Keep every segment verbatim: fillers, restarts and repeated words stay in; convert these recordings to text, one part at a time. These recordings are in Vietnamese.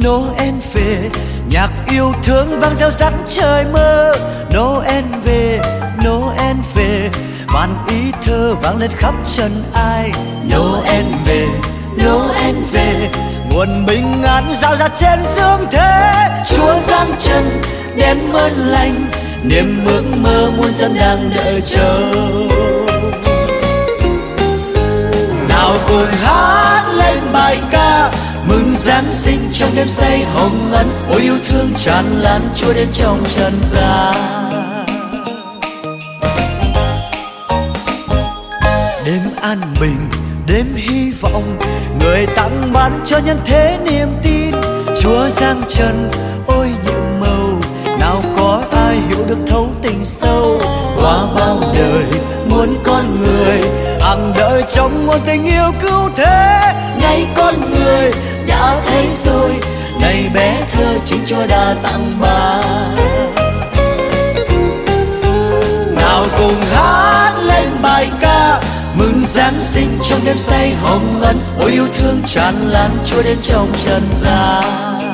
Noel về, nhạc yêu thương vang reo rắt trời mơ. Noel về, Noel về, vạn ý thơ vang lên khắp trần ai. Noel về, Noel về, nguồn bình an rao rạt trên dương thế. Chúa giáng trần đem ơn lành, niềm ước mơ muôn dân đang đợi chờ. Nào cùng hát lên bài ca mừng Giáng sinh trong đêm say hồng ân. Ôi yêu thương tràn lan Chúa đến trong trần gian. Đêm an bình, đêm hy vọng, người tặng ban cho nhân thế niềm tin. Chúa giáng trần ôi nhiệm màu, nào có ai hiểu được thấu tình sâu. Qua bao đời muôn con người hằng đợi trong nguồn tình yêu cứu thế. Nay con người đã thấy rồi, này bé thơ chính Chúa đã tặng ban. Nào cùng hát lên bài ca mừng Giáng sinh trong đêm say hồng ân. Ôi yêu thương tràn lan Chúa đến trong trần gian.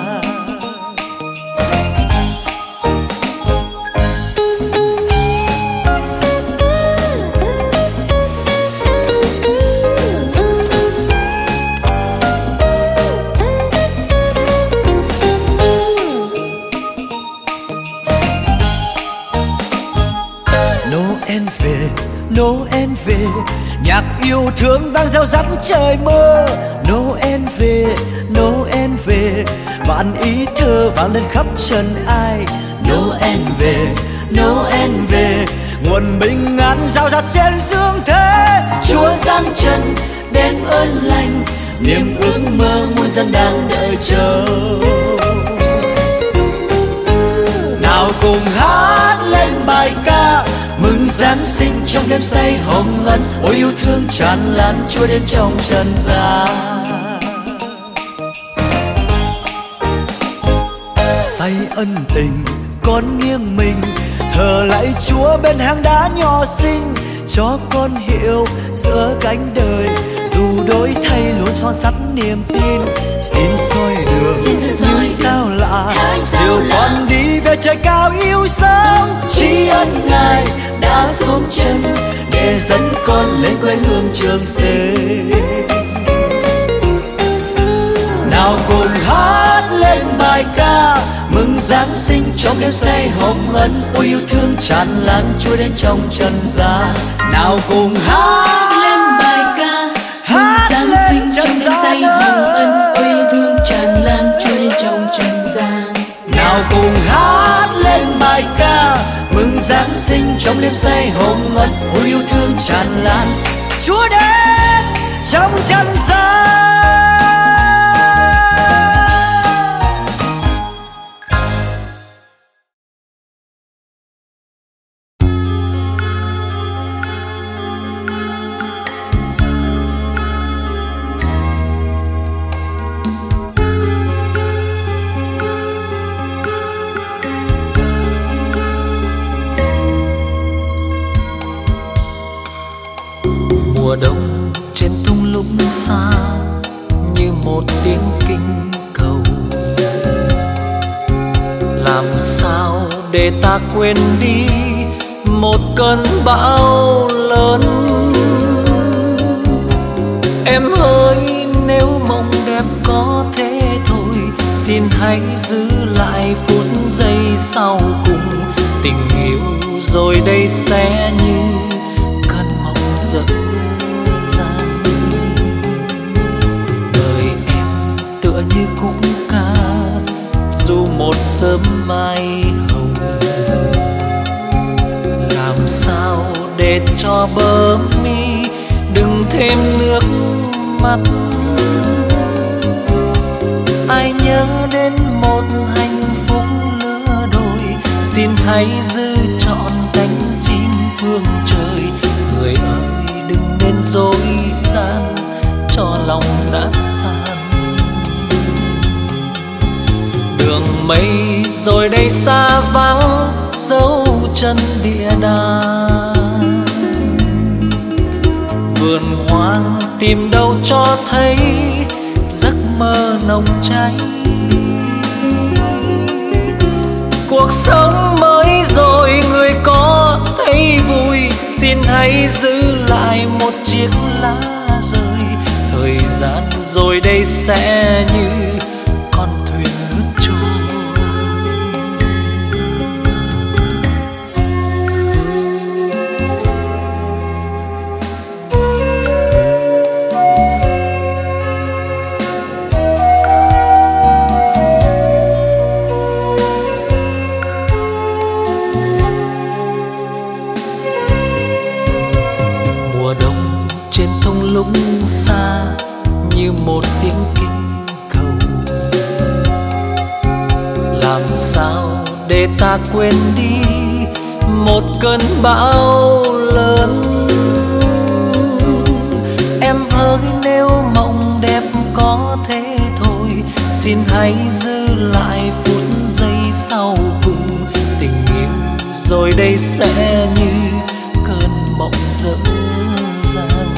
Noel về, Noel về, nhạc yêu thương vang reo rắt trời mơ. Noel về, Noel về, vạn ý thơ vang lên khắp trần ai. Noel về, Noel về, nguồn bình an rao rạt trên dương thế. Chúa giáng trần đem ơn lành, niềm ước mơ muôn dân đang đợi chờ. Nào cùng hát lên bài ca mừng Giáng sinh trong đêm say hồng ân. Ôi yêu thương tràn lan Chúa đến trong trần gian. Say ân tình con nghiêng mình, thờ lạy Chúa bên hang đá nhỏ xinh. Cho con hiểu giữa cánh đời, dù đổi thay luôn son sắt niềm tin. Xin soi đường như sao lạ, dìu con đi về trời cao yêu dấu. Tri ân Ngài đã xuống chân để dẫn con lên quê hương Trường Sê. Nào cùng hát lên bài ca mừng Giáng sinh trong đêm say hồng ân. Ôi yêu thương tràn lan Chúa đến trong trần gian. Nào cùng hát lên bài ca mừng Giáng sinh trong đêm say hồng ân. Ôi yêu thương tràn lan Chúa đến trong trần gian. Nào cùng hát lên bài ca mừng Giáng sinh trong đêm say hồng ân. Ôi yêu thương tràn lan Chúa đến trong trần gian. Mùa đông trên thung lũng xa như một tiếng kinh cầu. Làm sao để ta quên đi một cơn bão lớn. Em ơi nếu mộng đẹp có thế thôi, xin hãy giữ lại phút giây sau cùng. Tình yêu rồi đây sẽ như cơn mộng dở dang. Đời em tựa như khúc ca dù một sớm mai hồng. Làm sao để cho bờ mi đừng thêm nước mắt. Ai nhớ đến một hạnh phúc lứa đôi, xin hãy giữ trọn cánh chim phương trời. Người ơi đừng nên dối gian cho lòng đã tan. Đường mây rồi đây xa vắng dấu chân địa đàng. Vườn hoang tìm đâu cho thấy giấc mơ nồng cháy. cuộc sống mới rồi người có thấy vui, xin hãy giữ lại một chiếc lá rơi. Thời gian rồi đây sẽ như con thuyền lướt trôi. Trên thung lũng xa như một tiếng kinh cầu, làm sao để ta quên đi một cơn bão lớn. Em ơi nếu mộng đẹp có thế thôi, xin hãy giữ lại phút giây sau cùng. Tình yêu rồi đây sẽ như cơn mộng dở dang.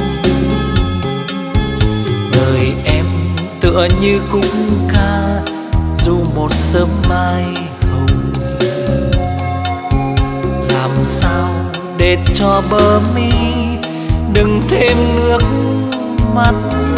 Đời em tựa như cung ca dù một sớm mai hồng, làm sao để cho bờ mi đừng thêm nước mắt.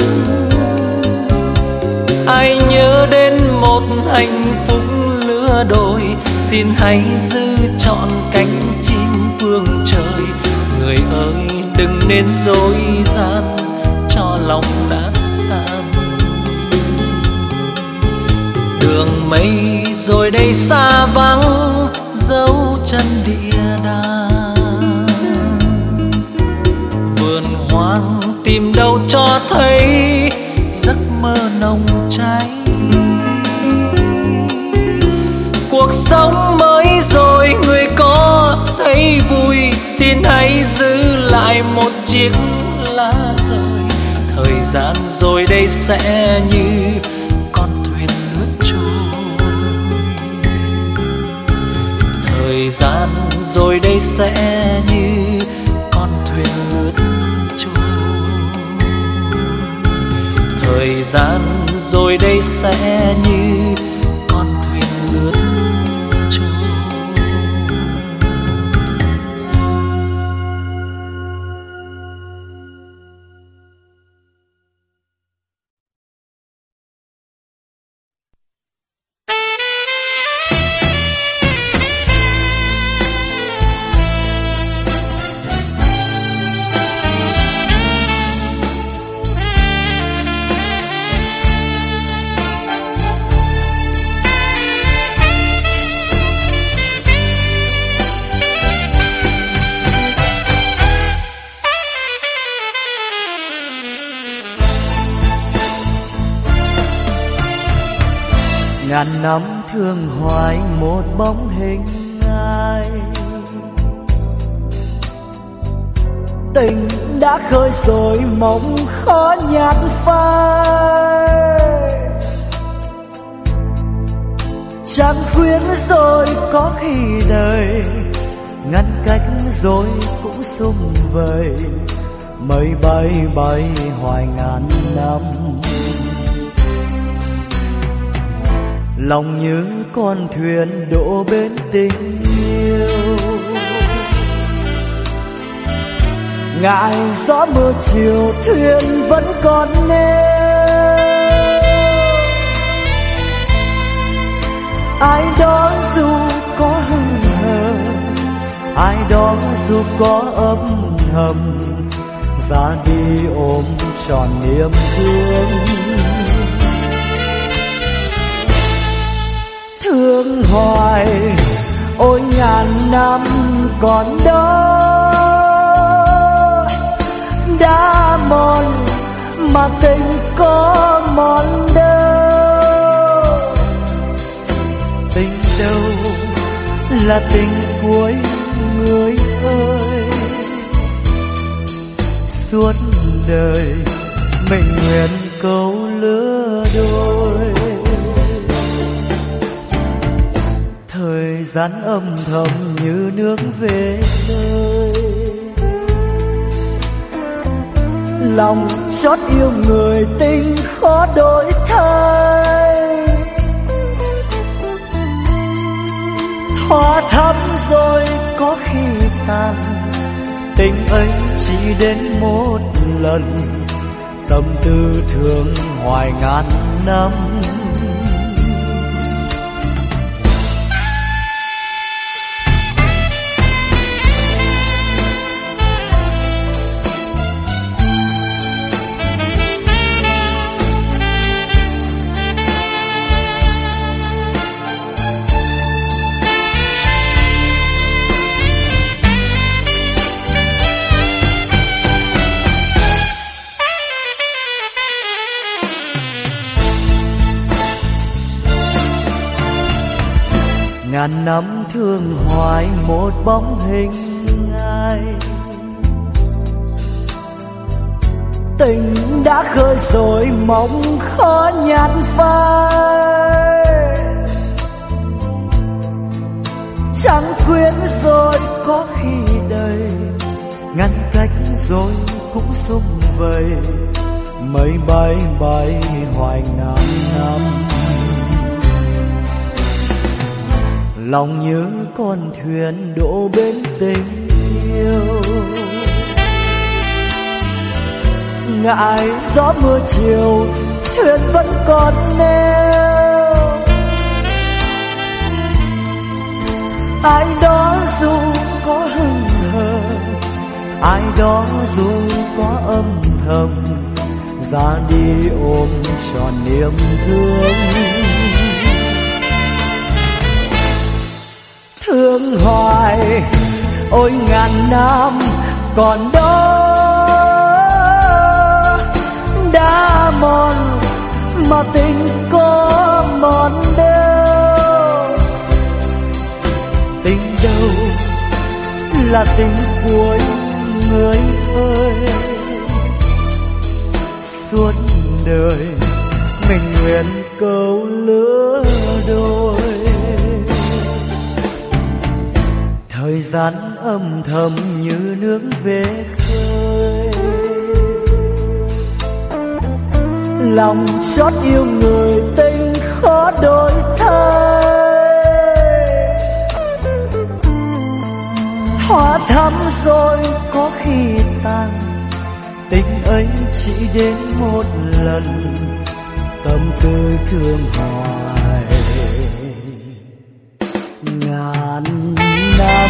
Ai nhớ đến một hạnh phúc lứa đôi, xin hãy giữ trọn cánh chim phương trời. Người ơi đừng nên dối gian cho lòng nát tan. Đường mây rồi đây xa vắng dấu chân địa đàng. Vườn hoang tìm đâu cho thấy giấc mơ nồng cháy. Cuộc sống mới rồi người có thấy vui, xin hãy giữ lại một chiếc lá rơi. Thời gian rồi đây sẽ như con thuyền lướt trôi. Thời gian rồi đây sẽ như con thuyền lướt trôi. Thời gian rồi đây sẽ như con thuyền lướt trôi. Ngàn năm thương hoài một bóng hình ai, tình đã khơi rồi mộng khó nhạt phai. Chẳng khuyên rồi có khi đời ngăn cách rồi cũng sum vầy. Mây bay bay hoài ngàn năm, lòng như con thuyền đổ bên tình yêu. Ngại gió mưa chiều thuyền vẫn còn neo. Ai đó dù có hững hờ, ai đó dù có âm thầm, ra đi ôm trọn niềm thương. Thương hoài ôi ngàn năm còn đó, đã mòn mà tình có mòn đâu. Tình đâu là tình cuối người ơi, suốt đời mình nguyện câu lứa đôi. Thời gian âm thầm như nước về nơi, lòng chót yêu người tình khó đổi thay. Hoa thắm rồi có khi tàn, tình ấy chỉ đến một lần, tâm tư thương hoài ngàn năm. Ngàn năm thương hoài một bóng hình ai, tình đã khơi rồi mong khó nhạt phai. Trăng khuyên rồi có khi đầy, ngăn cách rồi cũng sum vầy, mây bay bay hoài ngàn năm. Lòng như con thuyền đổ bên tình yêu, ngại gió mưa chiều thuyền vẫn còn neo. Ai đó dù có hững hờ, ai đó dù có âm thầm, ra đi ôm trọn niềm thương. Thương hoài ôi ngàn năm còn đó, đã mòn mà tình có mòn đâu. Tình đâu là tình cuối người ơi, suốt đời mình nguyện cầu lứa đôi. Thời gian âm thầm như nước về khơi, lòng chót yêu người tình khó đổi thay. Hoa thắm rồi có khi tàn, tình ấy chỉ đến một lần, tâm tư thương hoài ngàn năm.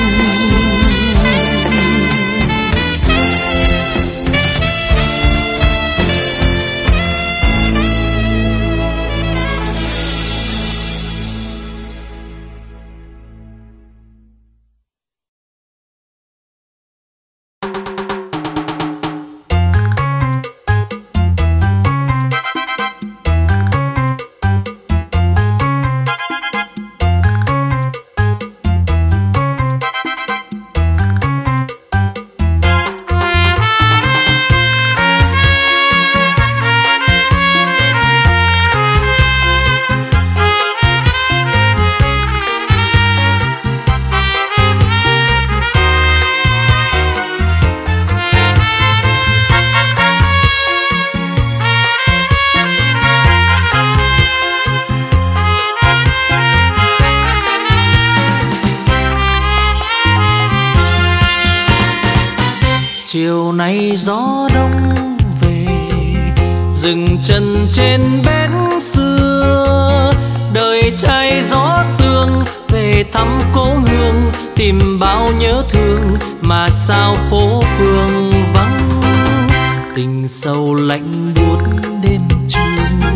Chiều nay gió đông về, dừng chân trên bến xưa, đời trai gió sương về thăm cố hương, tìm bao nhớ thương mà sao phố phường vắng. Tình sâu lạnh buốt đêm trường,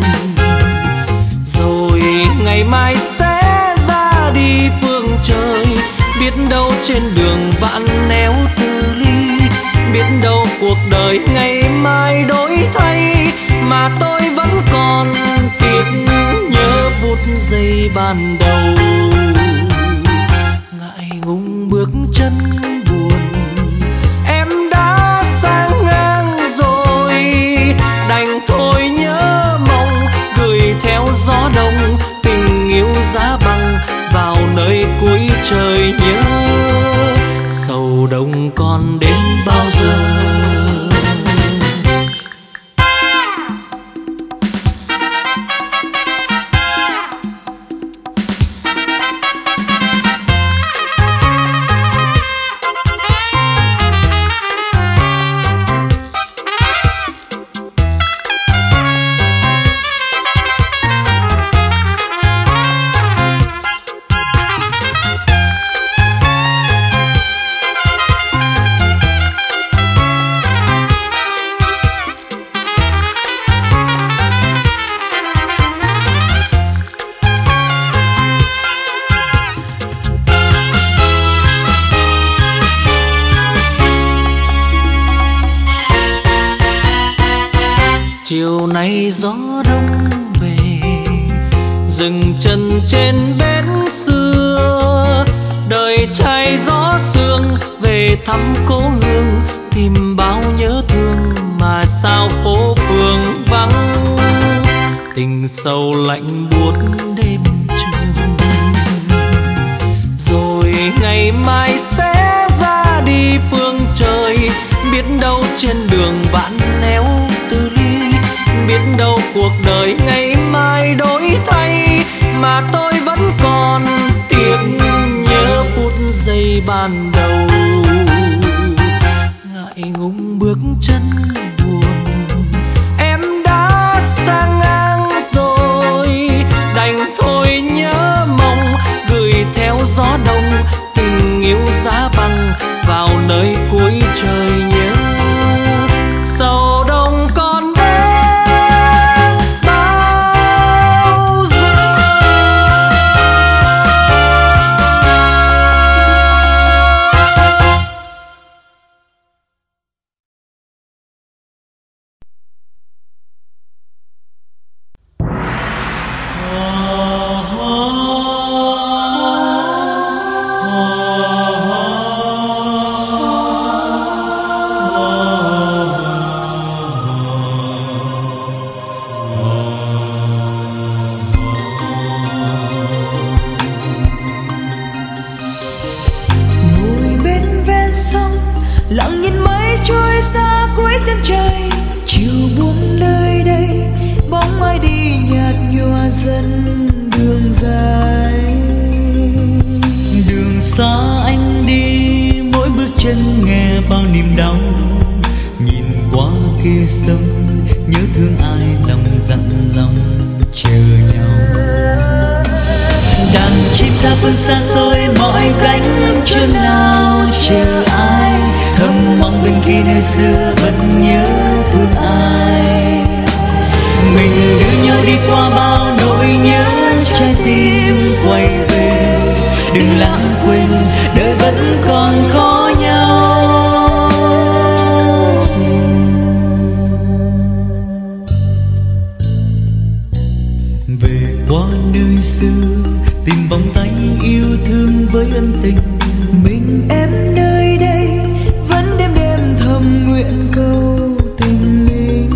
rồi ngày mai sẽ ra đi phương trời. Biết đâu trên đường bạn néo từ ly, biết đâu cuộc đời ngày mai đổi thay, mà tôi vẫn còn tiếc nhớ phút giây ban đầu. Ngại ngùng bước chân buồn, em đã sang ngang rồi, đành thôi nhớ mong gửi theo gió đông tình yêu giá băng vào nơi cuối trời nhớ. Sầu đông còn đến bao giờ? Chiều nay gió đông về, dừng chân trên bến xưa, đời trai gió sương về thăm cố hương, tìm bao nhớ thương mà sao phố phường vắng. Tình sâu lạnh buốt đêm trường, rồi ngày mai sẽ ra đi phương trời. Biết đâu trên đường vạn néo từ ly, biết đâu cuộc đời ngày mai đổi thay, mà tôi vẫn còn tiếc nhớ phút giây ban đầu. Ngại ngùng bước chân buồn, em đã sang ngang rồi, đành thôi nhớ mong gửi theo gió đông tình yêu giá băng vào nơi cuối trời nhớ. Sầu đông còn đến bao giờ? Ngồi bên ven sông lặng nhìn mây trôi xa cuối chân trời, chiều buông nơi đây bóng ai đi nhạt nhòa dần đường dài. Đường xa anh đi, mỗi bước chân nghe bao niềm đau. Nhìn qua kia sông, nhớ thương ai lòng dặn lòng chờ nhau. Đàn chim tha phương xa xôi mọi cánh chốn nào chờ ai, thầm mong bên kia nơi xưa vẫn nhớ thương ai. Mình đưa nhau đi qua bao nỗi nhớ, trái tim quay về. Đừng lãng quên, đời vẫn còn có nhau. Về qua nơi xưa, tìm vòng tay yêu thương với ân tình. Mình em nơi đây vẫn đêm đêm thầm nguyện câu tình mình.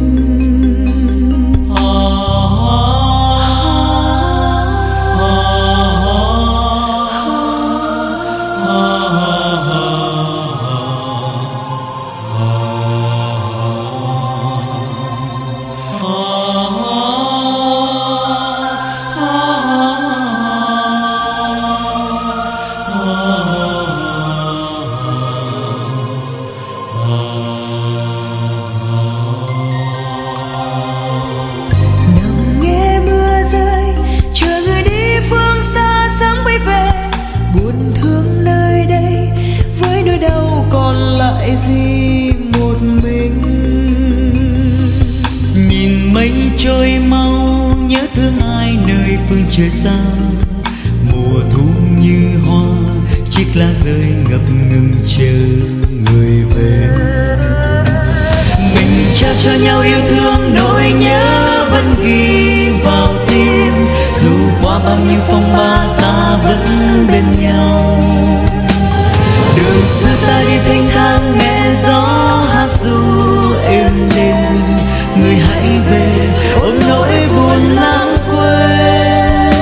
Nằm nghe mưa rơi, chờ người đi phương xa sớm quay về. Buồn thương nơi đây, với nỗi đau còn lại gì một mình. Nhìn mây trôi mau, nhớ thương ai nơi phương trời xa. Mùa thu như hoa, chiếc lá rơi ngập ngừng chờ người về. Mình trao cho nhau yêu thương, nỗi nhớ vẫn ghi vào tim. Dù qua bao nhiêu phong ba ta vẫn bên nhau. Đường xưa ta đi thanh thang nghe gió hát ru êm đềm. Người hãy về ôm nỗi buồn lãng quên.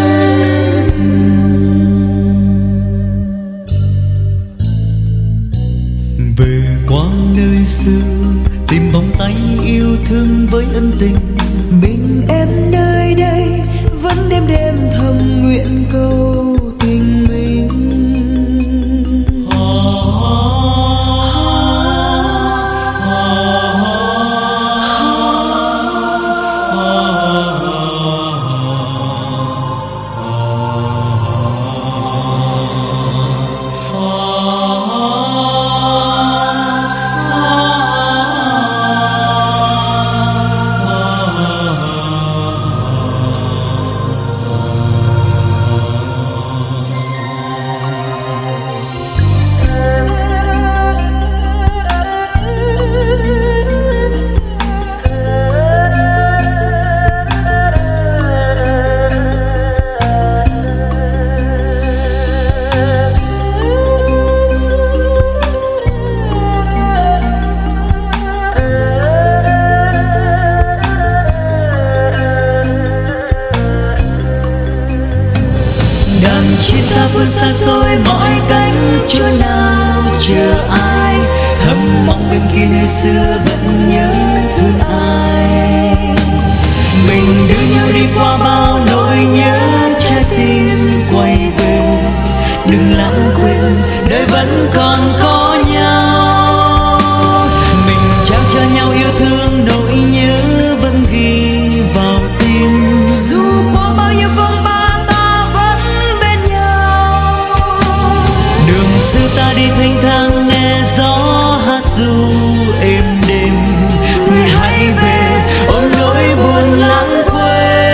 Về qua nơi xưa, tìm vòng tay yêu thương với ân tình. Mình em nơi đây vẫn đêm đêm thầm nguyện câu tình mình. Ah kia ngày xưa vẫn nhớ thương ai. Mình đưa nhau đi qua bao nỗi nhớ, trái tim quay về. Đừng lãng quên, đời vẫn còn có nhau. Mình trao cho nhau yêu thương, nỗi nhớ vẫn ghi vào tim. Dù qua bao nhiêu phong ba ta vẫn bên nhau. Đường xưa ta đi thanh thang nghe gió hát ru êm đềm. Người hãy về ôm nỗi buồn lãng quên.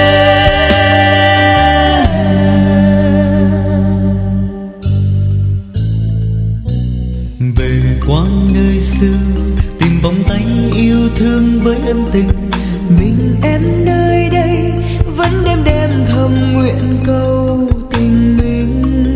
Về quãng đời xưa tìm vòng tay yêu thương với ân tình. Mình em nơi đây vẫn đêm đêm thầm nguyện cầu tình mình.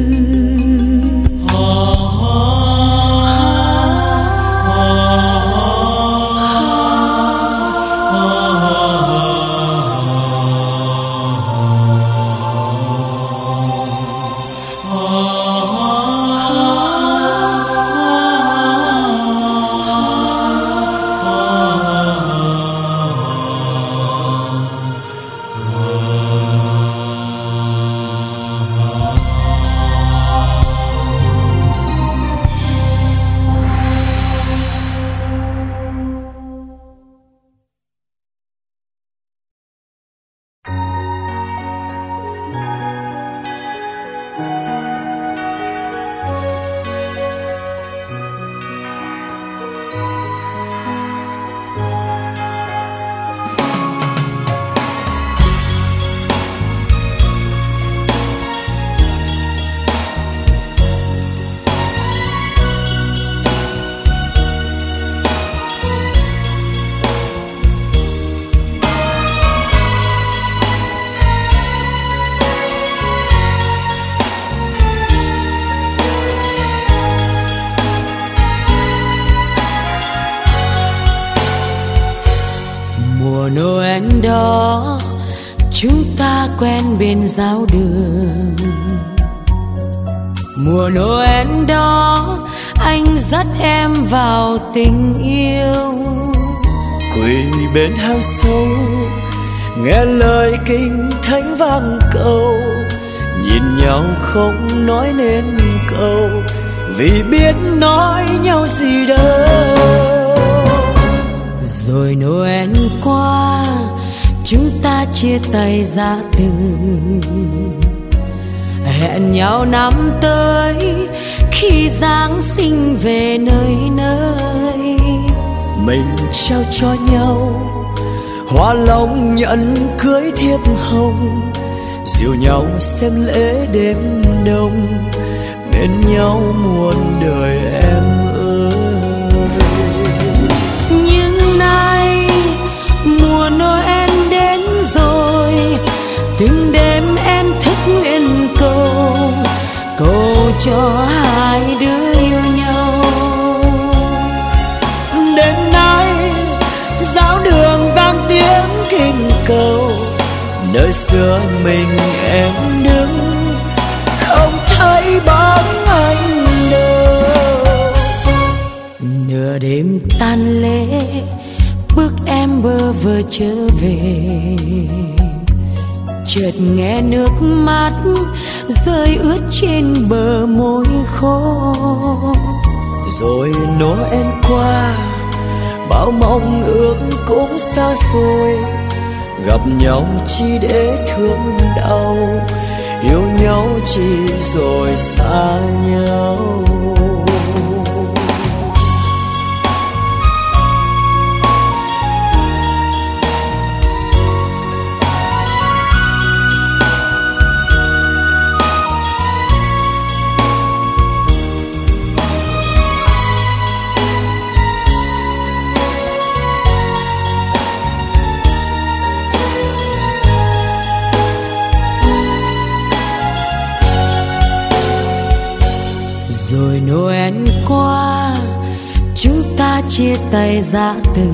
Mùa Noel đó chúng ta quen bên giáo đường. Mùa Noel đó anh dắt em vào tình yêu. Quỳ bên hang sâu nghe lời kinh thánh vang cầu. Nhìn nhau không nói nên câu, vì biết nói nhau gì đâu. Rồi Noel qua chúng ta chia tay ra từ. Hẹn nhau năm tới khi Giáng sinh về nơi nơi. Mình trao cho nhau hoa long nhẫn cưới thiệp hồng. Dìu nhau xem lễ đêm đông, bên nhau muôn đời em ơi. Nhưng nay mùa Noel đến rồi, từng đêm em thức nguyện cầu, cầu cho hai đứa yêu nhau. Đến nay giáo đường vang tiếng kinh cầu, nơi xưa mình em đứng không thấy bóng anh đâu. Nửa đêm tan lễ bước em bơ vơ trở về, chợt nghe nước mắt rơi ướt trên bờ môi khô. Rồi Noel qua bao mong ước cũng xa xôi. Gặp nhau chỉ để thương đau, yêu nhau chỉ rồi xa nhau. Rồi Noel qua chúng ta chia tay ra từ.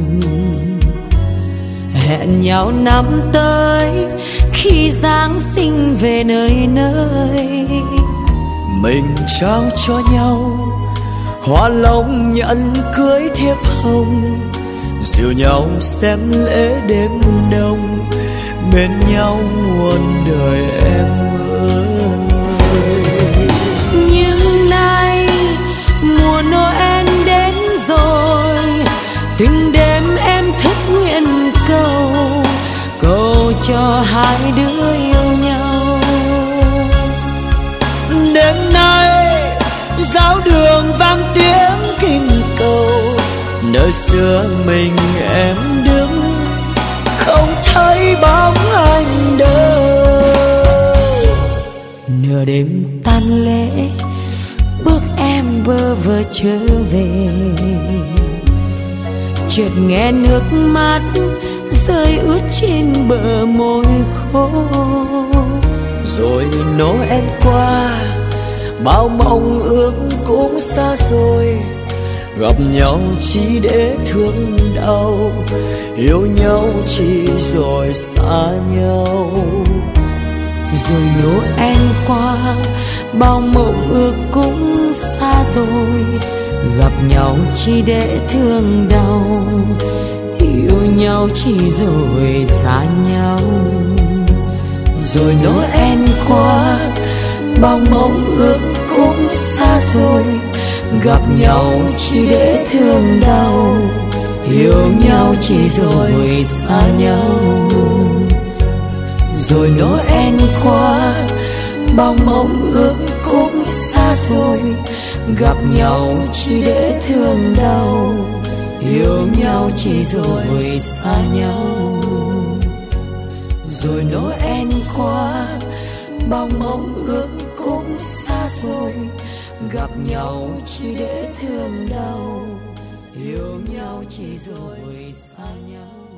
Hẹn nhau năm tới khi Giáng sinh về nơi nơi. Mình trao cho nhau hoa long nhận cưới thiếp hồng, dìu nhau xem lễ đêm đông, bên nhau muôn đời em ơi. Nhưng nay mùa Noel đến rồi, từng đêm em thức nguyện cầu, cầu cho hai đứa yêu nhau. Đêm nay giáo đường vang tiếng kinh cầu, nơi xưa mình em đứng không thấy bóng anh đâu. Nửa đêm tan lễ, bước em bơ vơ trở về, chợt nghe nước mắt rơi ướt trên bờ môi khô. Rồi Noel qua, bao mong ước cũng xa rồi, gặp nhau chỉ để thương đau, yêu nhau chỉ rồi xa nhau. Rồi Noel qua, bao mộng ước cũng xa rồi, gặp nhau chỉ để thương đau, yêu nhau chỉ rồi xa nhau. Rồi Noel qua, bao mong ước cũng xa rồi, gặp nhau chỉ để thương đau, yêu nhau chỉ rồi xa nhau. Rồi Noel qua, bao mong ước cũng xa rồi, gặp nhau chỉ để thương đau, yêu nhau chỉ rồi xa nhau. Rồi Noel qua, bao mong ước cũng xa rồi, gặp nhau chỉ để thương đau, yêu nhau chỉ rồi xa nhau.